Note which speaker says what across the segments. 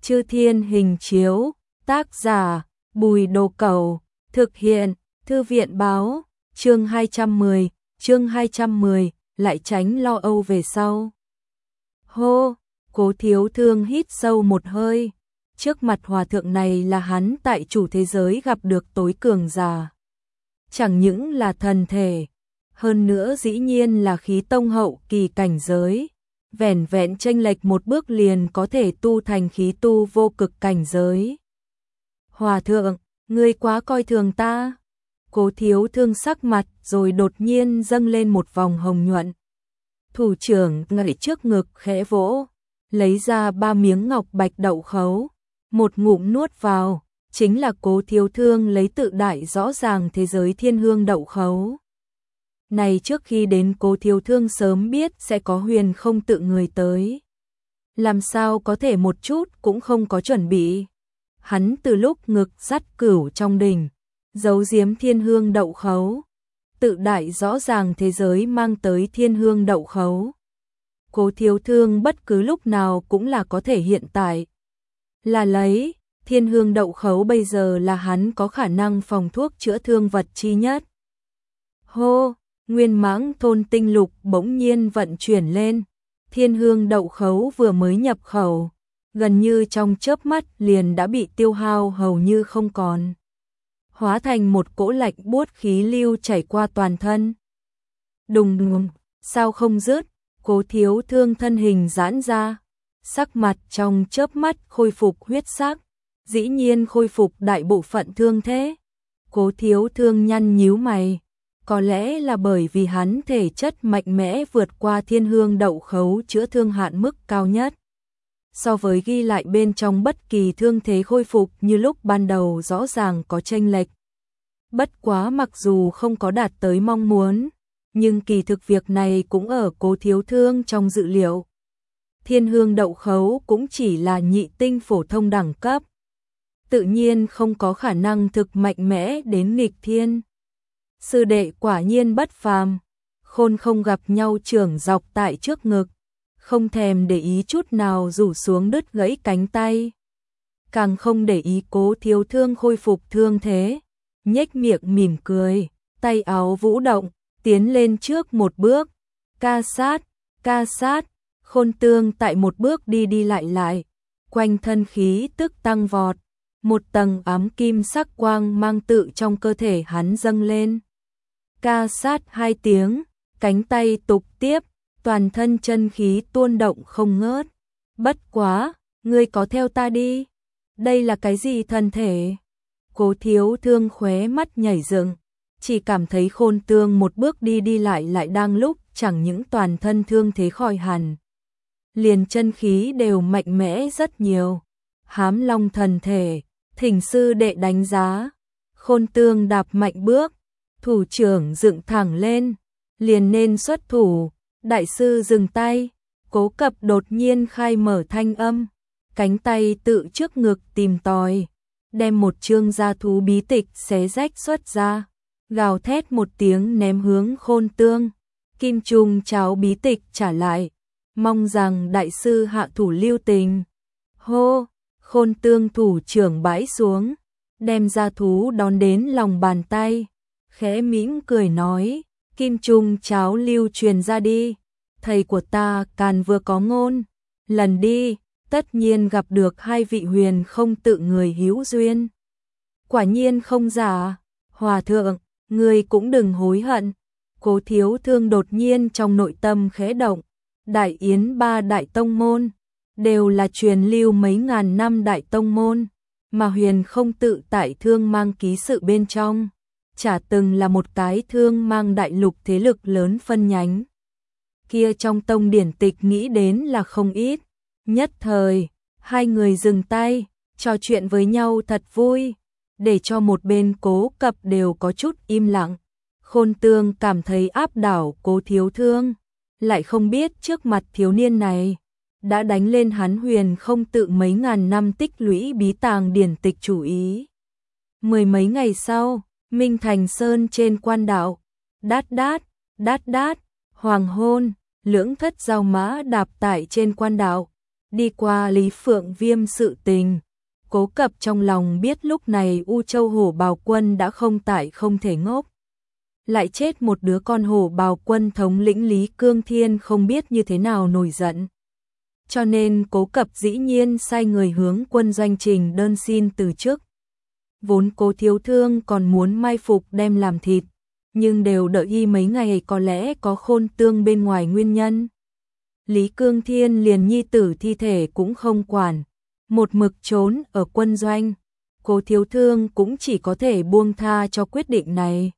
Speaker 1: Chư Thiên Hình Chiếu, tác giả, Bùi Đồ Cẩu, thực hiện, Thư viện Báo, chương 210, lại tránh lo âu về sau. Hô, Cố Thiếu Thương hít sâu một hơi, trước mặt hòa thượng này là hắn tại chủ thế giới gặp được tối cường giả. Chẳng những là thần thể, hơn nữa dĩ nhiên là khí tông hậu kỳ cảnh giới. Vẻn vẹn chênh lệch một bước liền có thể tu thành khí tu vô cực cảnh giới. Hòa thượng, ngươi quá coi thường ta. Cố Thiếu Thương sắc mặt rồi đột nhiên dâng lên một vòng hồng nhuận. Thủ trưởng ngẩng trước ngực khẽ vỗ, lấy ra 3 miếng ngọc bạch đậu khấu, một ngụm nuốt vào, chính là Cố Thiếu Thương lấy tự đại rõ ràng thế giới thiên hương đậu khấu. Này trước khi đến Cố Thiếu Thương sớm biết sẽ có Huyền Không tự người tới. Làm sao có thể một chút cũng không có chuẩn bị. Hắn từ lúc ngực dắt cửu trong đình, giấu giếm thiên hương đậu khấu. Tự đại rõ ràng thế giới mang tới thiên hương đậu khấu. Cố Thiếu Thương bất cứ lúc nào cũng là có thể hiện tại. Là lấy, thiên hương đậu khấu bây giờ là hắn có khả năng phòng thuốc chữa thương vật chi nhất. Hô! Nguyên Mãng Thôn tinh lục bỗng nhiên vận chuyển lên, thiên hương đậu khấu vừa mới nhập khẩu, gần như trong chớp mắt liền đã bị tiêu hao hầu như không còn. Hóa thành một cỗ lạnh buốt khí lưu chảy qua toàn thân. Đùng đùng, sao không dứt, Cố Thiếu Thương thân hình giãn ra, sắc mặt trong chớp mắt khôi phục huyết sắc, dĩ nhiên khôi phục đại bộ phận thương thế. Cố Thiếu Thương nhăn nhíu mày. Có lẽ là bởi vì hắn thể chất mạnh mẽ vượt qua thiên hương đậu khấu chữa thương hạn mức cao nhất. So với ghi lại bên trong bất kỳ thương thế khôi phục như lúc ban đầu rõ ràng có chênh lệch. Bất quá mặc dù không có đạt tới mong muốn, nhưng kỳ thực việc này cũng ở Cố Thiếu Thương trong dự liệu. Thiên hương đậu khấu cũng chỉ là nhị tinh phổ thông đẳng cấp. Tự nhiên không có khả năng thực mạnh mẽ đến nghịch thiên. Sư đệ quả nhiên bất phàm, Khôn không gặp nhau trưởng dọc tại trước ngực, không thèm để ý chút nào rủ xuống đứt gãy cánh tay. Càng không để ý Cố Thiếu Thương khôi phục thương thế, nhếch miệng mỉm cười, tay áo vũ động, tiến lên trước một bước, ca sát, Khôn Tương tại một bước đi lại, quanh thân khí tức tăng vọt, một tầng ám kim sắc quang mang tự trong cơ thể hắn dâng lên. Ca sát 2 tiếng, cánh tay tục tiếp, toàn thân chân khí tuôn động không ngớt. Bất quá, ngươi có theo ta đi. Đây là cái gì thân thể? Cố Thiếu Thương khóe mắt nhảy dựng, chỉ cảm thấy Khôn Tương một bước đi lại đang lúc chẳng những toàn thân thương thế khỏi hẳn. Liền chân khí đều mạnh mẽ rất nhiều. Hám Long thần thể, thỉnh sư đệ đánh giá. Khôn Tương đạp mạnh bước. Thủ trưởng dựng thẳng lên, liền nên xuất thủ, đại sư dừng tay, Cố Cập đột nhiên khai mở thanh âm, cánh tay tự trước ngực tìm tòi, đem một chương gia thú bí tịch xé rách xuất ra, gào thét một tiếng ném hướng Khôn Tương, Kim Trung cháo bí tịch trả lại, mong rằng đại sư hạ thủ lưu tình. Hô, Khôn Tương thủ trưởng bãi xuống, đem gia thú đón đến lòng bàn tay. Khẽ mỉm cười nói, Kim Trung cháo lưu truyền ra đi, thầy của ta Càn vừa có ngôn, lần đi, tất nhiên gặp được 2 vị Huyền Không tự người hữu duyên. Quả nhiên không giả, hòa thượng, ngươi cũng đừng hối hận. Cố Thiếu Thương đột nhiên trong nội tâm khẽ động, Đại Yến 3 đại tông môn, đều là truyền lưu mấy ngàn năm đại tông môn, mà Huyền Không tự tại Thương mang ký sự bên trong. Chả từng là một cái thương mang đại lục thế lực lớn phân nhánh. Kia trong tông điển tịch nghĩ đến là không ít. Nhất thời, 2 người dừng tay, trò chuyện với nhau thật vui, để cho một bên Cố Cập đều có chút im lặng. Khôn Tương cảm thấy áp đảo Cố Thiếu Thương, lại không biết trước mặt thiếu niên này đã đánh lên hắn Huyền Không tự mấy ngàn năm tích lũy bí tàng điển tịch chủ ý. 10 mấy ngày sau, Minh Thành Sơn trên quan đạo, đát đát, hoàng hôn, lưỡng thất giao mã đạp tại trên quan đạo, Đi qua Lý Phượng Viêm sự tình, Cố Cập trong lòng biết lúc này U Châu Hổ Bào Quân đã không tại không thể ngốc. Lại chết một đứa con Hổ Bào Quân thống lĩnh Lý Cương Thiên không biết như thế nào nổi giận. Cho nên Cố Cập dĩ nhiên sai người hướng quân doanh trình đơn xin từ chức. Vốn Cố Thiếu Thương còn muốn mai phục đem làm thịt, nhưng đều đợi y mấy ngày có lẽ có Khôn Tương bên ngoài nguyên nhân. Lý Cương Thiên liền nhi tử thi thể cũng không quản, một mực trốn ở quân doanh. Cố Thiếu Thương cũng chỉ có thể buông tha cho quyết định này.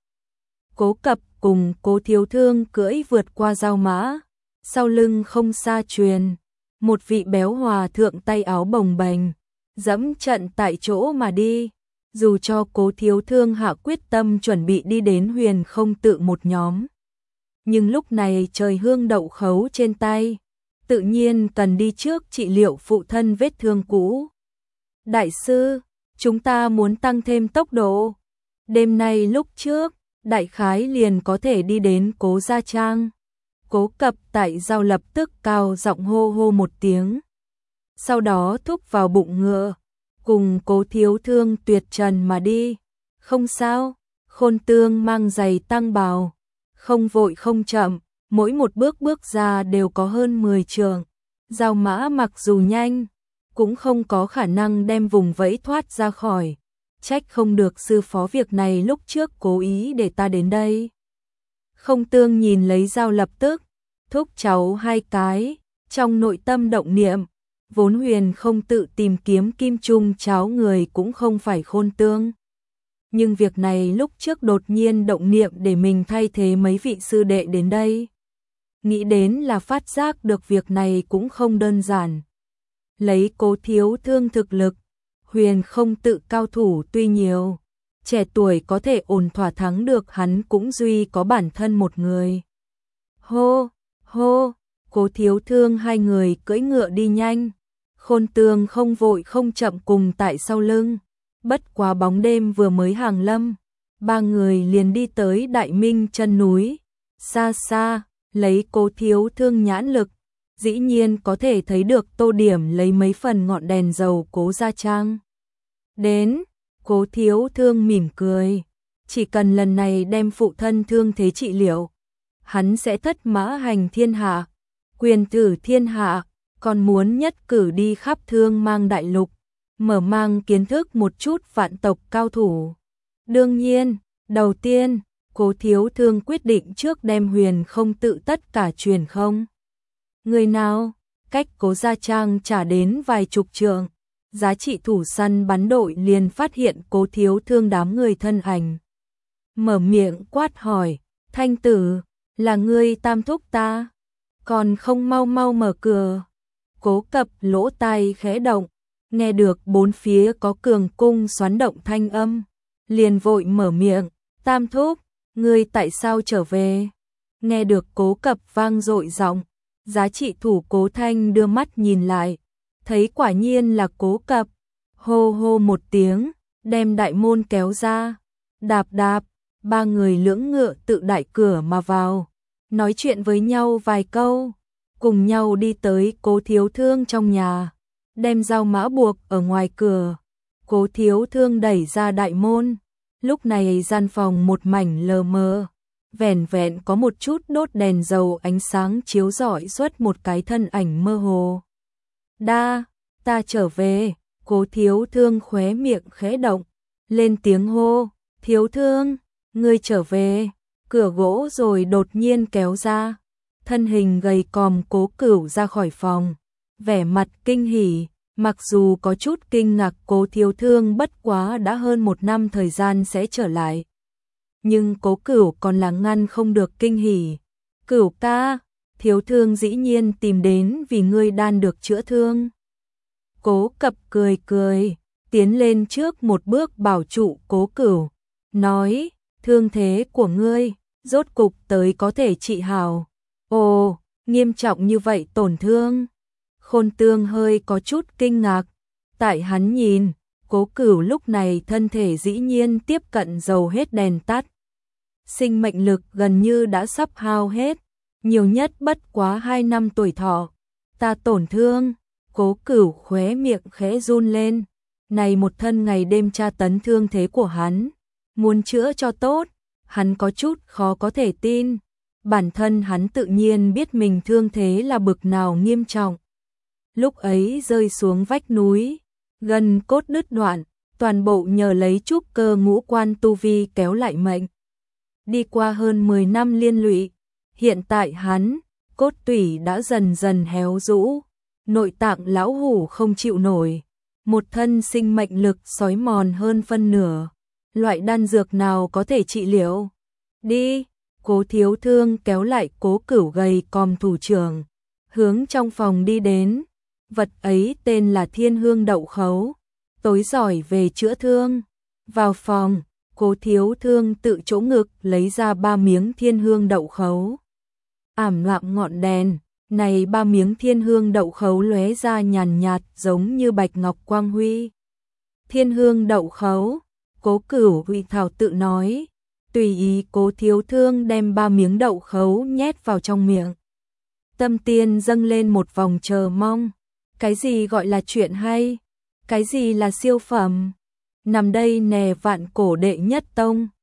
Speaker 1: Cố Cập cùng Cố Thiếu Thương cưỡi vượt qua giao mã, sau lưng không xa truyền, một vị béo hòa thượng tay áo bồng bềnh, dẫm trận tại chỗ mà đi. Dù cho Cố Thiếu Thương hạ quyết tâm chuẩn bị đi đến Huyền Không Tự một nhóm, nhưng lúc này trời hương đậu khấu trên tay, tự nhiên cần đi trước trị liệu phụ thân vết thương cũ. Đại sư, chúng ta muốn tăng thêm tốc độ. Đêm nay lúc trước, đại khái liền có thể đi đến Cố Gia Trang. Cố Cập tại giao lập tức cao giọng hô hô một tiếng. Sau đó thúc vào bụng ngựa, cùng Cố Thiếu Thương tuyệt trần mà đi. Không sao, Khôn Tương mang giày tăng bào, không vội không chậm, mỗi một bước bước ra đều có hơn 10 trượng. Giao mã mặc dù nhanh, cũng không có khả năng đem vùng vẫy thoát ra khỏi. Trách không được sư phó việc này lúc trước cố ý để ta đến đây. Không Tương nhìn lấy Giao lập tức, thúc cháu hai cái, trong nội tâm động niệm, vốn Huyền Không Tự tìm kiếm kim trung cháo người cũng không phải Khôn Tương. Nhưng việc này lúc trước đột nhiên động niệm để mình thay thế mấy vị sư đệ đến đây. Nghĩ đến là phát giác được việc này cũng không đơn giản. Lấy Cố Thiếu Thương thực lực, Huyền Không Tự cao thủ tuy nhiều, trẻ tuổi có thể ổn thỏa thắng được hắn cũng duy có bản thân một người. Hô, hô, Cố Thiếu Thương hai người cưỡi ngựa đi nhanh, Khôn Tương không vội không chậm cùng tại sau lưng. Bất quá bóng đêm vừa mới hàng lâm, ba người liền đi tới Đại Minh chân núi. Xa xa, lấy Cố Thiếu Thương nhãn lực, dĩ nhiên có thể thấy được tô điểm lấy mấy phần ngọn đèn dầu Cố Gia Trang. Đến, Cố Thiếu Thương mỉm cười, chỉ cần lần này đem phụ thân thương thế trị liệu, hắn sẽ thất mã hành thiên hạ, quyền tử thiên hạ, còn muốn nhất cử đi khắp Thương Mang đại lục, mở mang kiến thức một chút vạn tộc cao thủ. Đương nhiên, đầu tiên, Cố Thiếu Thương quyết định trước đem Huyền Không Tự tất cả truyền không. Người nào, cách Cố Gia Trang trả đến vài chục trượng, giá trị thủ săn bắn đội liền phát hiện Cố Thiếu Thương đám người thân ảnh. Mở miệng quát hỏi, Thanh tử, là ngươi tam thúc ta, còn không mau mau mở cửa. Cố Cập lỗ tai khẽ động, nghe được bốn phía có cường cung xoắn động thanh âm, liền vội mở miệng, tam thúc, ngươi tại sao trở về? Nghe được Cố Cập vang dội giọng, giá trị thủ Cố Thanh đưa mắt nhìn lại, thấy quả nhiên là Cố Cập, hô hô một tiếng, đem đại môn kéo ra, đạp đạp, ba người lưỡng ngựa tự đại cửa mà vào, nói chuyện với nhau vài câu, cùng nhau đi tới Cố Thiếu Thương trong nhà, đem dao mã buộc ở ngoài cửa. Cố Thiếu Thương đẩy ra đại môn, lúc này gian phòng một mảnh lờ mờ, vẻn vẹn có một chút đốt đèn dầu ánh sáng chiếu rọi xuất một cái thân ảnh mơ hồ. Ta trở về. Cố Thiếu Thương khóe miệng khẽ động, lên tiếng hô, Thiếu Thương, ngươi trở về. Cửa gỗ rồi đột nhiên kéo ra, thân hình gầy còm Cố Cửu ra khỏi phòng, vẻ mặt kinh hỉ, mặc dù có chút kinh ngạc Cố Thiếu Thương bất quá đã hơn 1 năm thời gian sẽ trở lại. Nhưng Cố Cửu còn là ngăn không được kinh hỉ. Cửu ca, Thiếu Thương dĩ nhiên tìm đến vì ngươi đan được chữa thương. Cố Cập cười cười, tiến lên trước một bước bảo trụ Cố Cửu, nói, thương thế của ngươi, rốt cục tới có thể trị hảo. Ồ, nghiêm trọng như vậy tổn thương. Khôn Tương hơi có chút kinh ngạc, tại hắn nhìn, Cố Cửu lúc này thân thể dĩ nhiên tiếp cận dầu hết đèn tắt. Sinh mệnh lực gần như đã sắp hao hết, nhiều nhất bất quá 2 năm tuổi thọ. Ta tổn thương, Cố Cửu khóe miệng khẽ run lên, này một thân ngày đêm tra tấn thương thế của hắn, muốn chữa cho tốt, hắn có chút khó có thể tin. Bản thân hắn tự nhiên biết mình thương thế là bực nào nghiêm trọng. Lúc ấy rơi xuống vách núi, gần cốt đứt đoạn, toàn bộ nhờ lấy trúc cơ ngũ quan tu vi kéo lại mệnh. Đi qua hơn 10 năm liên lụy, hiện tại hắn, cốt tủy đã dần dần héo rũ, nội tạng lão hủ không chịu nổi, một thân sinh mệnh lực xói mòn hơn phân nửa. Loại đan dược nào có thể trị liệu? Đi, Cố Thiếu Thương kéo lại Cố Cửu gầy còm thủ trưởng, hướng trong phòng đi đến. Vật ấy tên là Thiên Hương Đậu Khấu, tối giỏi về chữa thương. Vào phòng, Cố Thiếu Thương tự chỗ ngực lấy ra 3 miếng Thiên Hương Đậu Khấu. Ảm đạm ngọn đèn, này 3 miếng Thiên Hương Đậu Khấu lóe ra nhàn nhạt giống như bạch ngọc quang huy. Thiên Hương Đậu Khấu, Cố Cửu Huy Thảo tự nói, tùy ý Cố Thiếu Thương đem 3 miếng đậu khấu nhét vào trong miệng. Tâm tiên dâng lên một vòng chờ mong. Cái gì gọi là chuyện hay? Cái gì là siêu phẩm? Nằm đây nè Vạn Cổ đệ nhất tông,